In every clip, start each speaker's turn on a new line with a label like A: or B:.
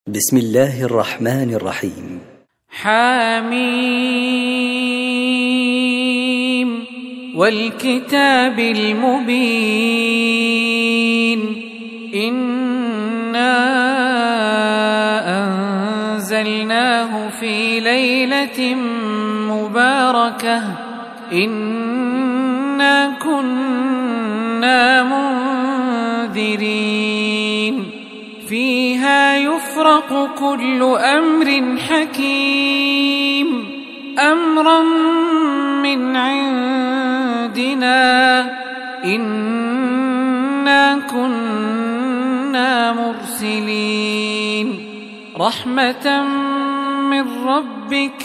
A: بسم الله الرحمن الرحيم.
B: حميم والكتاب المبين إنا أنزلناه في ليلة مباركة إنا كنا منذرين فيها يفرق كل أمر حكيم أمرا من عندنا إنا كنا مرسلين رحمة من ربك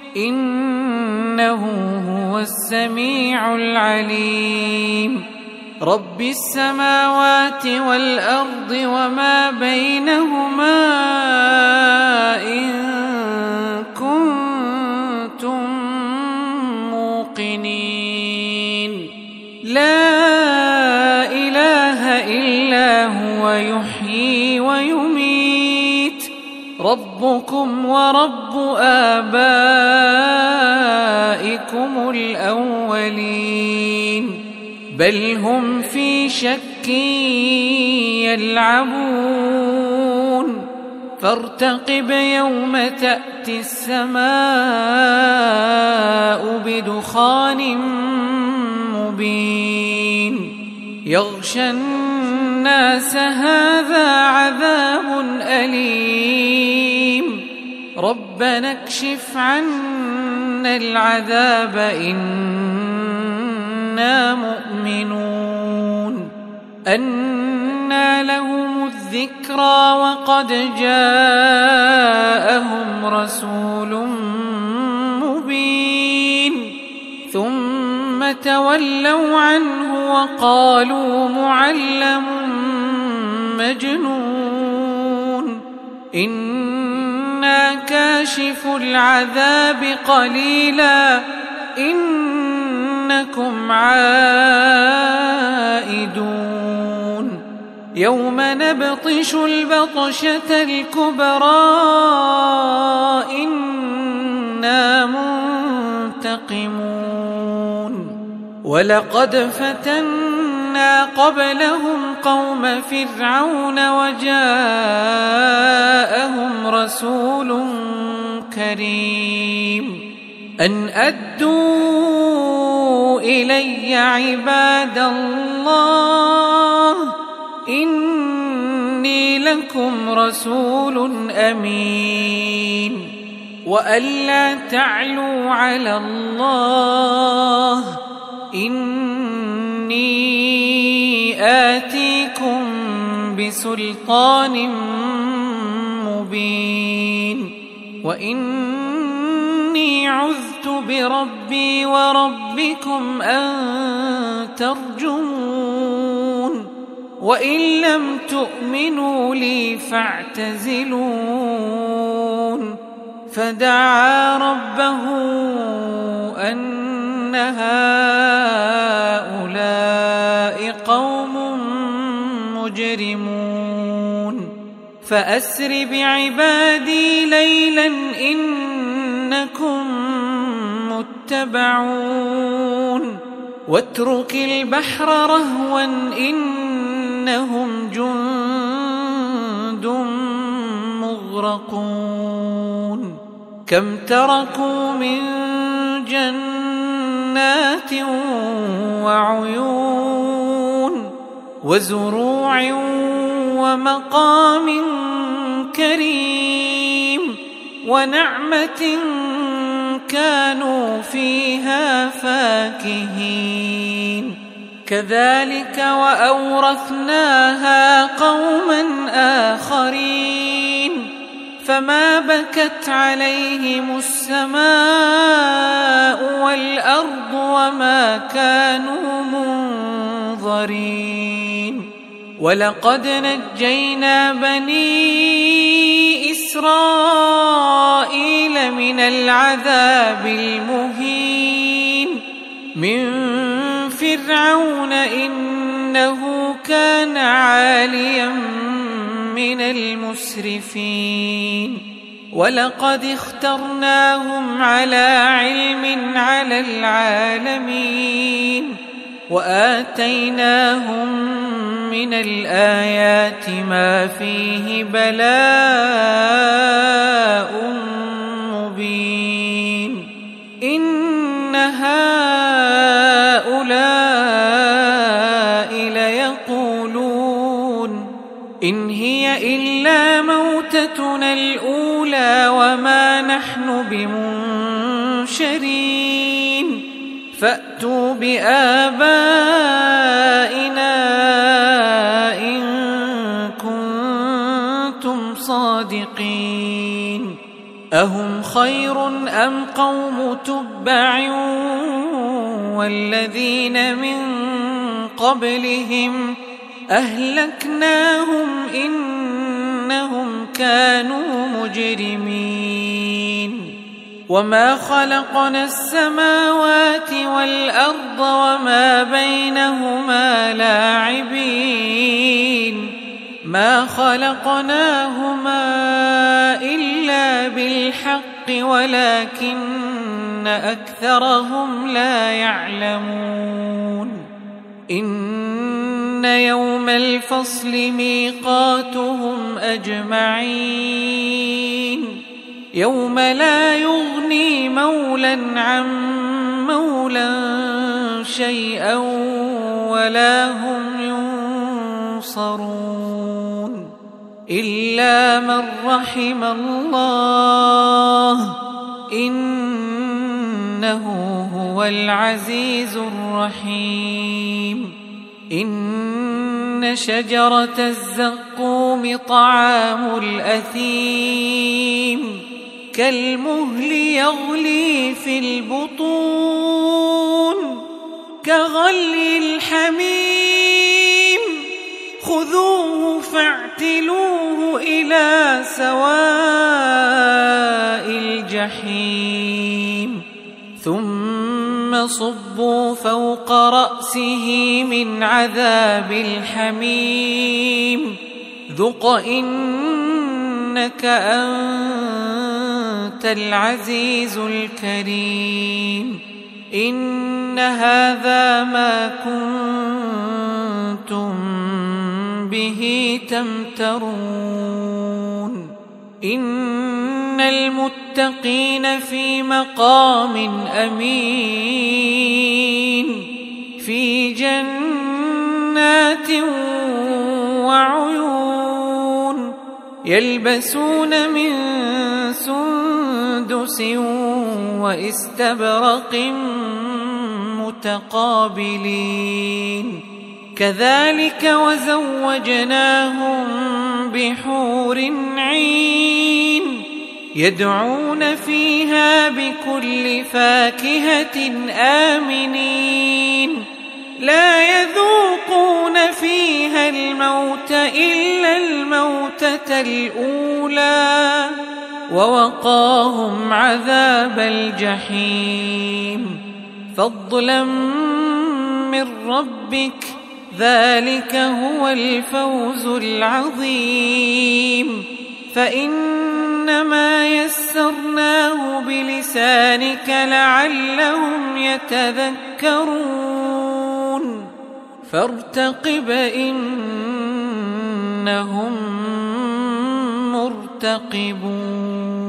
B: إنه هو السميع العليم رب السماوات والأرض وما بينهما إن كنتم موقنين لا إله إلا هو يحيي ويميت ربكم ورب آبائكم الأولين بل هم في شك يلعبون فارتقب يوم تأتي السماء بدخان مبين يغشى الناس هذا عذاب أليم ربنا اكشف عنا العذاب إنا مؤمنون أنى لهم الذكرى وقد جاءهم رسول مبين ثم تولوا عنه وقالوا معلم مجنون إنا كاشف العذاب قليلا إنكم عائدون يوم نبطش البطشة الكبرى إنا منتقمون ولقد فتنا قبلهم قوم فرعون وجاءهم رسول كريم أن أدوا إلي عباد الله إني لكم رسول أمين وألا تعلوا على الله إني آتيكم بسلطان مبين وإني عذت بربي وربكم أن ترجمون وإن لم تؤمنوا لي فاعتزلون فدعا ربه أن هؤلاء قوم مجرمون فأسر بعبادي ليلا إنكم متبعون واترك البحر رهوا إنهم جند مغرقون كم تركوا من جنات وعيون وزروع ومقام كريم ونعمة كانوا فيها فاكهين كذلك وأورثناها قوما آخرين فما بكت عليهم السماء والأرض وما كانوا منظرين ولقد نجينا بني إسرائيل من العذاب المهين من فرعون إنه كان عاليا من المسرفين ولقد اخترناهم على علم على العالمين وآتيناهم من الآيات ما فيه بلاء مبين إن هؤلاء ليقولون إن هي إلا موتتنا الأولى وما نحن بمنشرين فأتوا بآبائنا إن كنتم صادقين أهم خير أم قوم تبع والذين من قبلهم أهلكناهم إنهم كانوا مجرمين وما خلقنا السماوات والأرض وما بينهما لاعبين ما خلقناهما إلا بالحق ولكن أكثرهم لا يعلمون إن يوم الفصل ميقاتهم أجمعين يوم لا يغني مولا عن مولا شيئا ولا هم ينصرون إلا من رحم الله إنه هو العزيز الرحيم إن شجرة الزقوم طعام الأثيم كالمهل يغلي في البطون كغلي الحميم خذوه فاعتلوه إلى سواء الجحيم ثم صبوا فوق رأسه من عذاب الحميم ذق إنك أنت العزيز الكريم إن هذا ما كنتم به تمترون إن المتقين في مقام أمين في جنات وعيون يلبسون من سندس واستبرق متقابلين كذلك وزوجناهم بحور عين يدعون فيها بكل فاكهة آمنين لا يذوقون فيها الموت إلا الموتة الأولى ووقاهم عذاب الجحيم فضلا من ربك ذلك هو الفوز العظيم فإنما يسرناه بلسانك لعلهم يتذكرون فارتقب إنهم مرتقبون